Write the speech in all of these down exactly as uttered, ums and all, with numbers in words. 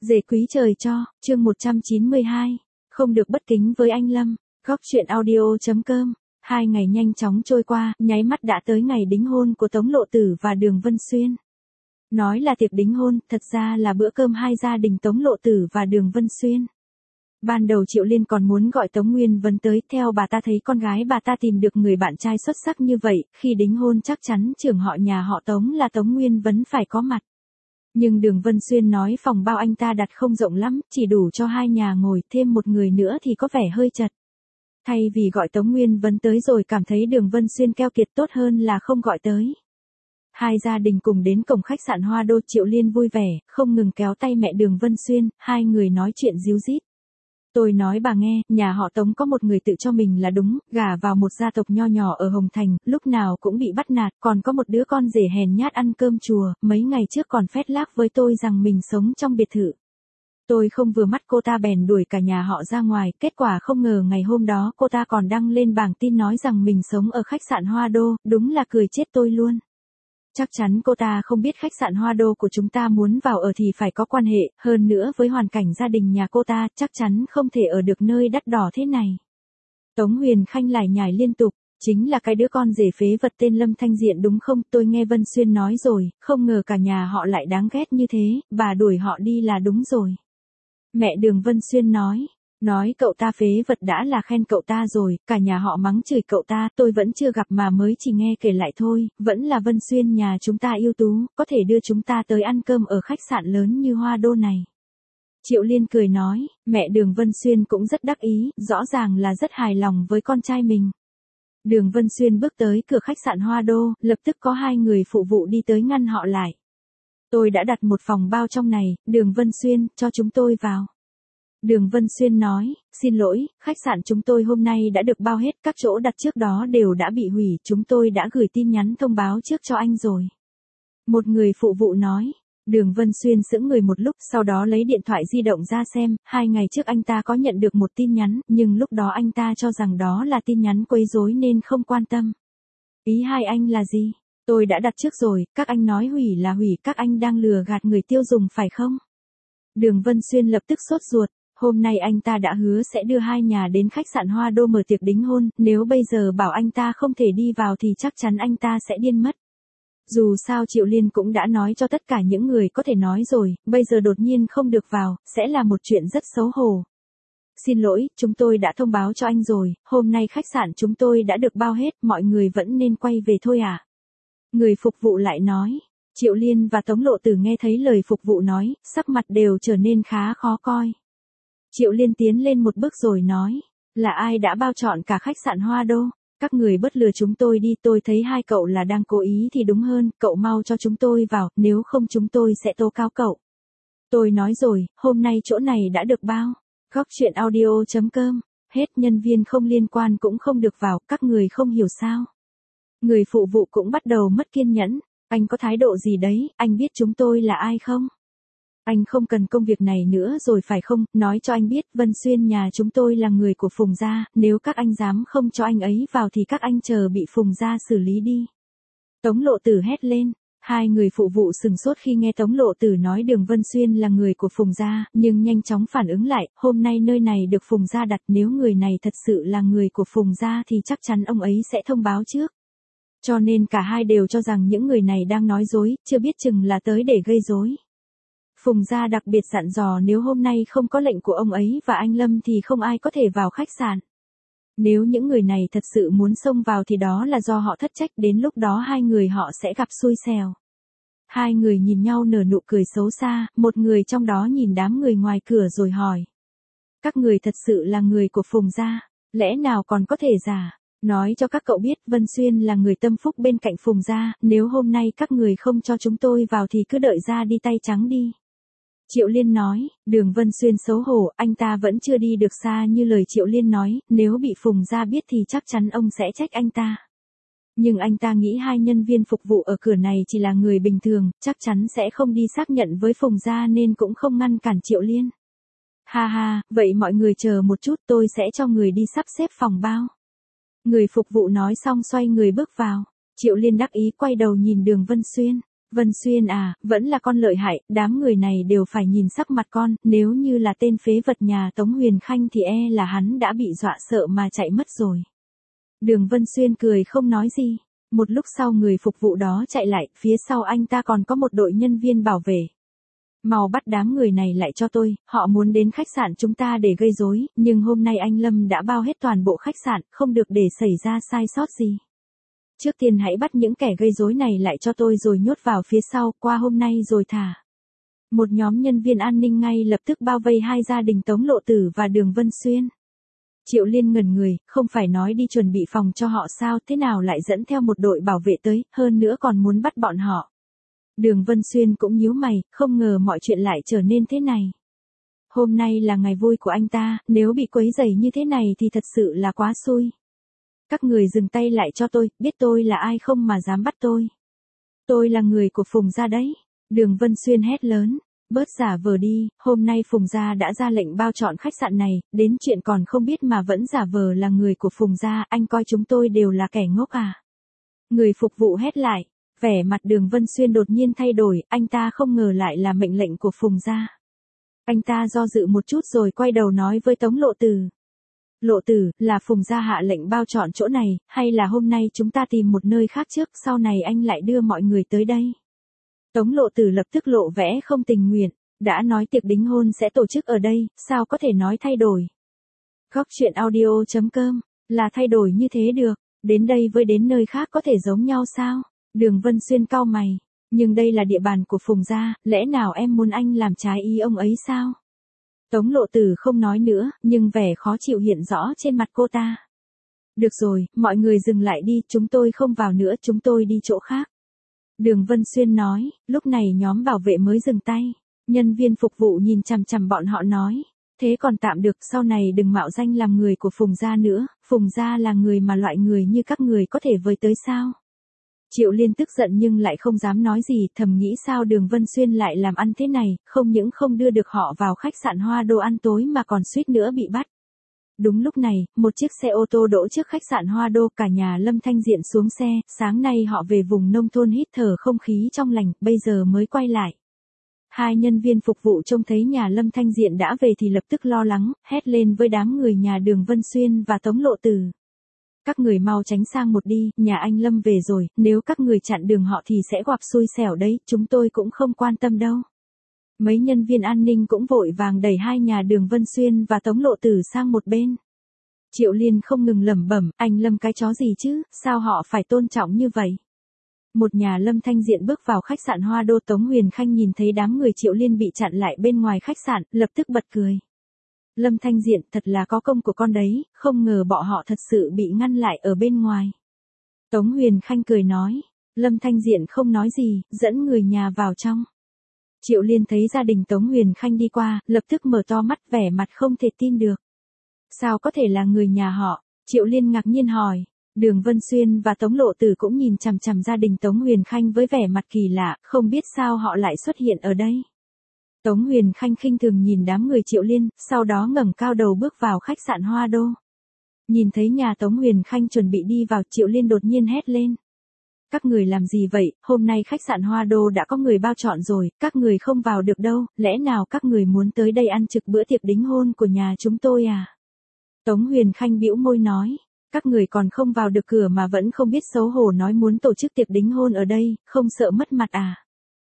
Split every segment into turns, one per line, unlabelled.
Dề quý trời cho, chương một trăm chín mươi hai. Không được bất kính với anh Lâm. Góc chuyện audio chấm com. Hai ngày nhanh chóng trôi qua, nháy mắt đã tới ngày đính hôn của Tống Lộ Tử và Đường Vân Xuyên. Nói là tiệc đính hôn, thật ra là bữa cơm hai gia đình Tống Lộ Tử và Đường Vân Xuyên. Ban đầu Triệu Liên còn muốn gọi Tống Nguyên Vấn tới, theo bà ta thấy con gái bà ta tìm được người bạn trai xuất sắc như vậy, khi đính hôn chắc chắn trưởng họ nhà họ Tống là Tống Nguyên Vấn phải có mặt. Nhưng Đường Vân Xuyên nói phòng bao anh ta đặt không rộng lắm, chỉ đủ cho hai nhà ngồi, thêm một người nữa thì có vẻ hơi chật. Thay vì gọi Tống Nguyên Vấn tới rồi cảm thấy Đường Vân Xuyên keo kiệt, tốt hơn là không gọi tới. Hai gia đình cùng đến cổng khách sạn Hoa Đô, Triệu Liên vui vẻ, không ngừng kéo tay mẹ Đường Vân Xuyên, hai người nói chuyện ríu rít. Tôi nói bà nghe, nhà họ Tống có một người tự cho mình là đúng, gả vào một gia tộc nho nhỏ ở Hồng Thành, lúc nào cũng bị bắt nạt, còn có một đứa con rể hèn nhát ăn cơm chùa, mấy ngày trước còn phét lác với tôi rằng mình sống trong biệt thự. Tôi không vừa mắt cô ta bèn đuổi cả nhà họ ra ngoài, kết quả không ngờ ngày hôm đó cô ta còn đăng lên bảng tin nói rằng mình sống ở khách sạn Hoa Đô, đúng là cười chết tôi luôn. Chắc chắn cô ta không biết khách sạn Hoa Đô của chúng ta muốn vào ở thì phải có quan hệ, hơn nữa với hoàn cảnh gia đình nhà cô ta, chắc chắn không thể ở được nơi đắt đỏ thế này. Tống Huyền Khanh lải nhải liên tục, chính là cái đứa con rể phế vật tên Lâm Thanh Diện đúng không? Tôi nghe Vân Xuyên nói rồi, không ngờ cả nhà họ lại đáng ghét như thế, bà đuổi họ đi là đúng rồi. Mẹ Đường Vân Xuyên nói. Nói cậu ta phế vật đã là khen cậu ta rồi, cả nhà họ mắng chửi cậu ta, tôi vẫn chưa gặp mà mới chỉ nghe kể lại thôi, vẫn là Vân Xuyên nhà chúng ta ưu tú, có thể đưa chúng ta tới ăn cơm ở khách sạn lớn như Hoa Đô này. Triệu Liên cười nói, mẹ Đường Vân Xuyên cũng rất đắc ý, rõ ràng là rất hài lòng với con trai mình. Đường Vân Xuyên bước tới cửa khách sạn Hoa Đô, lập tức có hai người phụ vụ đi tới ngăn họ lại. Tôi đã đặt một phòng bao trong này, Đường Vân Xuyên, cho chúng tôi vào. Đường Vân Xuyên nói, xin lỗi, khách sạn chúng tôi hôm nay đã được bao hết, các chỗ đặt trước đó đều đã bị hủy, chúng tôi đã gửi tin nhắn thông báo trước cho anh rồi. Một người phụ vụ nói, Đường Vân Xuyên sững người một lúc, sau đó lấy điện thoại di động ra xem, hai ngày trước anh ta có nhận được một tin nhắn, nhưng lúc đó anh ta cho rằng đó là tin nhắn quấy rối nên không quan tâm. Ý hai anh là gì? Tôi đã đặt trước rồi, các anh nói hủy là hủy, các anh đang lừa gạt người tiêu dùng phải không? Đường Vân Xuyên lập tức sốt ruột. Hôm nay anh ta đã hứa sẽ đưa hai nhà đến khách sạn Hoa Đô mở tiệc đính hôn, nếu bây giờ bảo anh ta không thể đi vào thì chắc chắn anh ta sẽ điên mất. Dù sao Triệu Liên cũng đã nói cho tất cả những người có thể nói rồi, bây giờ đột nhiên không được vào, sẽ là một chuyện rất xấu hổ. Xin lỗi, chúng tôi đã thông báo cho anh rồi, hôm nay khách sạn chúng tôi đã được bao hết, mọi người vẫn nên quay về thôi à? Người phục vụ lại nói. Triệu Liên và Tống Lộ Tử nghe thấy lời phục vụ nói, sắc mặt đều trở nên khá khó coi. Triệu Liên tiến lên một bước rồi nói, là ai đã bao trọn cả khách sạn Hoa Đô? Các người bất lừa chúng tôi đi, tôi thấy hai cậu là đang cố ý thì đúng hơn, cậu mau cho chúng tôi vào, nếu không chúng tôi sẽ tố cáo cậu. Tôi nói rồi, hôm nay chỗ này đã được bao. Góc chuyện audio chấm com, hết nhân viên không liên quan cũng không được vào, các người không hiểu sao. Người phụ vụ cũng bắt đầu mất kiên nhẫn, anh có thái độ gì đấy, anh biết chúng tôi là ai không? Anh không cần công việc này nữa rồi phải không, nói cho anh biết, Vân Xuyên nhà chúng tôi là người của Phùng gia, nếu các anh dám không cho anh ấy vào thì các anh chờ bị Phùng gia xử lý đi. Tống Lộ Tử hét lên, hai người phụ vụ sừng sốt khi nghe Tống Lộ Tử nói Đường Vân Xuyên là người của Phùng gia, nhưng nhanh chóng phản ứng lại, hôm nay nơi này được Phùng gia đặt, nếu người này thật sự là người của Phùng gia thì chắc chắn ông ấy sẽ thông báo trước. Cho nên cả hai đều cho rằng những người này đang nói dối, chưa biết chừng là tới để gây rối. Phùng gia đặc biệt dặn dò nếu hôm nay không có lệnh của ông ấy và anh Lâm thì không ai có thể vào khách sạn. Nếu những người này thật sự muốn xông vào thì đó là do họ thất trách, đến lúc đó hai người họ sẽ gặp xui xẻo. Hai người nhìn nhau nở nụ cười xấu xa, một người trong đó nhìn đám người ngoài cửa rồi hỏi. Các người thật sự là người của Phùng gia, lẽ nào còn có thể giả? Nói cho các cậu biết, Vân Xuyên là người tâm phúc bên cạnh Phùng gia, nếu hôm nay các người không cho chúng tôi vào thì cứ đợi ra đi tay trắng đi. Triệu Liên nói, Đường Vân Xuyên xấu hổ, anh ta vẫn chưa đi được xa như lời Triệu Liên nói, nếu bị Phùng gia biết thì chắc chắn ông sẽ trách anh ta. Nhưng anh ta nghĩ hai nhân viên phục vụ ở cửa này chỉ là người bình thường, chắc chắn sẽ không đi xác nhận với Phùng gia nên cũng không ngăn cản Triệu Liên. Ha ha, vậy mọi người chờ một chút, tôi sẽ cho người đi sắp xếp phòng bao. Người phục vụ nói xong xoay người bước vào. Triệu Liên đắc ý quay đầu nhìn Đường Vân Xuyên. Vân Xuyên à, vẫn là con lợi hại, đám người này đều phải nhìn sắc mặt con, nếu như là tên phế vật nhà Tống Huyền Khanh thì e là hắn đã bị dọa sợ mà chạy mất rồi. Đường Vân Xuyên cười không nói gì. Một lúc sau người phục vụ đó chạy lại, phía sau anh ta còn có một đội nhân viên bảo vệ. Mau bắt đám người này lại cho tôi, họ muốn đến khách sạn chúng ta để gây rối, nhưng hôm nay anh Lâm đã bao hết toàn bộ khách sạn, không được để xảy ra sai sót gì. Trước tiên hãy bắt những kẻ gây rối này lại cho tôi rồi nhốt vào phía sau, qua hôm nay rồi thả. Một nhóm nhân viên an ninh ngay lập tức bao vây hai gia đình Tống Lộ Tử và Đường Vân Xuyên. Triệu Liên ngẩn người, không phải nói đi chuẩn bị phòng cho họ sao, thế nào lại dẫn theo một đội bảo vệ tới, hơn nữa còn muốn bắt bọn họ. Đường Vân Xuyên cũng nhíu mày, không ngờ mọi chuyện lại trở nên thế này. Hôm nay là ngày vui của anh ta, nếu bị quấy rầy như thế này thì thật sự là quá xui. Các người dừng tay lại cho tôi, biết tôi là ai không mà dám bắt tôi. Tôi là người của Phùng gia đấy. Đường Vân Xuyên hét lớn, bớt giả vờ đi, hôm nay Phùng gia đã ra lệnh bao trọn khách sạn này, đến chuyện còn không biết mà vẫn giả vờ là người của Phùng gia, anh coi chúng tôi đều là kẻ ngốc à. Người phục vụ hét lại, vẻ mặt Đường Vân Xuyên đột nhiên thay đổi, anh ta không ngờ lại là mệnh lệnh của Phùng gia. Anh ta do dự một chút rồi quay đầu nói với Tống Lộ Tử. Lộ Tử, là Phùng gia hạ lệnh bao trọn chỗ này, hay là hôm nay chúng ta tìm một nơi khác trước, sau này anh lại đưa mọi người tới đây. Tống Lộ Tử lập tức lộ vẻ không tình nguyện, đã nói tiệc đính hôn sẽ tổ chức ở đây, sao có thể nói thay đổi. Góc truyện audio chấm com, là thay đổi như thế được, đến đây với đến nơi khác có thể giống nhau sao? Đường Vân Xuyên cau mày, nhưng đây là địa bàn của Phùng gia, lẽ nào em muốn anh làm trái ý ông ấy sao? Tống Lộ Tử không nói nữa, nhưng vẻ khó chịu hiện rõ trên mặt cô ta. Được rồi, mọi người dừng lại đi, chúng tôi không vào nữa, chúng tôi đi chỗ khác. Đường Vân Xuyên nói, lúc này nhóm bảo vệ mới dừng tay. Nhân viên phục vụ nhìn chằm chằm bọn họ nói, thế còn tạm được, sau này đừng mạo danh làm người của Phùng gia nữa, Phùng gia là người mà loại người như các người có thể với tới sao? Triệu Liên tức giận nhưng lại không dám nói gì, thầm nghĩ sao Đường Vân Xuyên lại làm ăn thế này, không những không đưa được họ vào khách sạn Hoa Đô ăn tối mà còn suýt nữa bị bắt. Đúng lúc này, một chiếc xe ô tô đỗ trước khách sạn Hoa Đô, cả nhà Lâm Thanh Diện xuống xe, sáng nay họ về vùng nông thôn hít thở không khí trong lành, bây giờ mới quay lại. Hai nhân viên phục vụ trông thấy nhà Lâm Thanh Diện đã về thì lập tức lo lắng, hét lên với đám người nhà Đường Vân Xuyên và Tống Lộ Tử. Các người mau tránh sang một đi, nhà anh Lâm về rồi, nếu các người chặn đường họ thì sẽ gặp xui xẻo đấy, chúng tôi cũng không quan tâm đâu. Mấy nhân viên an ninh cũng vội vàng đẩy hai nhà Đường Vân Xuyên và Tống Lộ Tử sang một bên. Triệu Liên không ngừng lẩm bẩm, anh Lâm cái chó gì chứ, sao họ phải tôn trọng như vậy? Một nhà Lâm Thanh Diện bước vào khách sạn Hoa Đô, Tống Huyền Khanh nhìn thấy đám người Triệu Liên bị chặn lại bên ngoài khách sạn, lập tức bật cười. Lâm Thanh Diện, thật là có công của con đấy, không ngờ bọn họ thật sự bị ngăn lại ở bên ngoài. Tống Huyền Khanh cười nói, Lâm Thanh Diện không nói gì, dẫn người nhà vào trong. Triệu Liên thấy gia đình Tống Huyền Khanh đi qua, lập tức mở to mắt, vẻ mặt không thể tin được. Sao có thể là người nhà họ? Triệu Liên ngạc nhiên hỏi. Đường Vân Xuyên và Tống Lộ Tử cũng nhìn chằm chằm gia đình Tống Huyền Khanh với vẻ mặt kỳ lạ, không biết sao họ lại xuất hiện ở đây. Tống Huyền Khanh khinh thường nhìn đám người Triệu Liên, sau đó ngẩng cao đầu bước vào khách sạn Hoa Đô. Nhìn thấy nhà Tống Huyền Khanh chuẩn bị đi vào, Triệu Liên đột nhiên hét lên. Các người làm gì vậy, hôm nay khách sạn Hoa Đô đã có người bao trọn rồi, các người không vào được đâu, lẽ nào các người muốn tới đây ăn trực bữa tiệc đính hôn của nhà chúng tôi à? Tống Huyền Khanh bĩu môi nói, các người còn không vào được cửa mà vẫn không biết xấu hổ nói muốn tổ chức tiệc đính hôn ở đây, không sợ mất mặt à?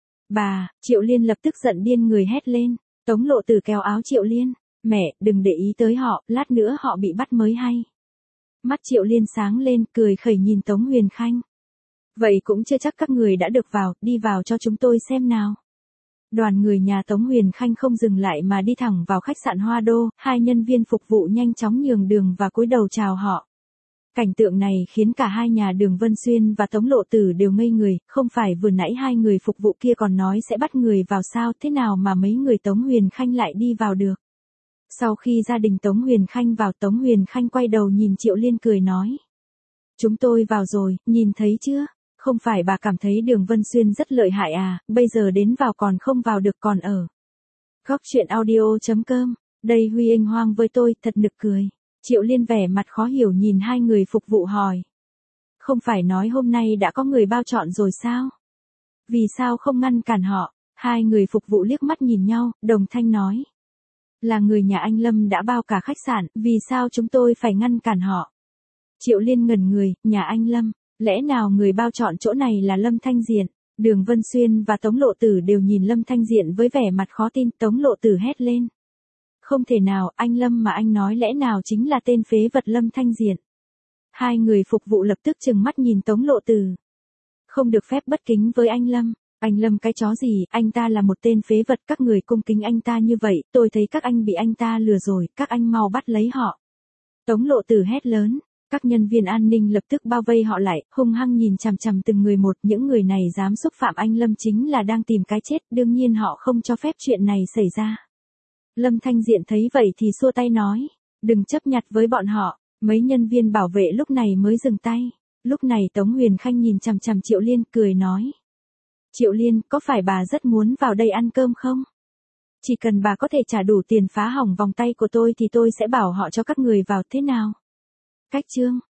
Bà, Triệu Liên lập tức giận điên người hét lên. Tống Lộ Tử kéo áo Triệu Liên, mẹ, đừng để ý tới họ, lát nữa họ bị bắt mới hay. Mắt Triệu Liên sáng lên, cười khẩy nhìn Tống Huyền Khanh. Vậy cũng chưa chắc các người đã được vào, đi vào cho chúng tôi xem nào. Đoàn người nhà Tống Huyền Khanh không dừng lại mà đi thẳng vào khách sạn Hoa Đô, hai nhân viên phục vụ nhanh chóng nhường đường và cúi đầu chào họ. Cảnh tượng này khiến cả hai nhà Đường Vân Xuyên và Tống Lộ Tử đều ngây người, không phải vừa nãy hai người phục vụ kia còn nói sẽ bắt người vào sao, thế nào mà mấy người Tống Huyền Khanh lại đi vào được. Sau khi gia đình Tống Huyền Khanh vào, Tống Huyền Khanh quay đầu nhìn Triệu Liên cười nói. Chúng tôi vào rồi, nhìn thấy chưa? Không phải bà cảm thấy Đường Vân Xuyên rất lợi hại à, bây giờ đến vào còn không vào được còn ở. Góc truyện audio chấm com, đây Huy Anh hoang với tôi, thật nực cười. Triệu Liên vẻ mặt khó hiểu nhìn hai người phục vụ hỏi. Không phải nói hôm nay đã có người bao trọn rồi sao? vì sao không ngăn cản họ? Hai người phục vụ liếc mắt nhìn nhau, đồng thanh nói. Là người nhà anh Lâm đã bao cả khách sạn, vì sao chúng tôi phải ngăn cản họ? Triệu Liên ngẩn người, nhà anh Lâm, lẽ nào người bao chọn chỗ này là Lâm Thanh Diện? Đường Vân Xuyên và Tống Lộ Tử đều nhìn Lâm Thanh Diện với vẻ mặt khó tin, Tống Lộ Tử hét lên. Không thể nào, anh Lâm mà anh nói lẽ nào chính là tên phế vật Lâm Thanh Diện. Hai người phục vụ lập tức trừng mắt nhìn Tống Lộ Tử. Không được phép bất kính với anh Lâm. Anh Lâm cái chó gì, anh ta là một tên phế vật, các người cung kính anh ta như vậy, tôi thấy các anh bị anh ta lừa rồi, các anh mau bắt lấy họ. Tống Lộ Tử hét lớn, các nhân viên an ninh lập tức bao vây họ lại, hung hăng nhìn chằm chằm từng người một, những người này dám xúc phạm anh Lâm chính là đang tìm cái chết, đương nhiên họ không cho phép chuyện này xảy ra. Lâm Thanh Diện thấy vậy thì xua tay nói, đừng chấp nhặt với bọn họ, mấy nhân viên bảo vệ lúc này mới dừng tay. Lúc này Tống Huyền Khanh nhìn chằm chằm Triệu Liên cười nói. Triệu Liên, có phải bà rất muốn vào đây ăn cơm không? Chỉ cần bà có thể trả đủ tiền phá hỏng vòng tay của tôi thì tôi sẽ bảo họ cho các người vào thế nào? Cách chương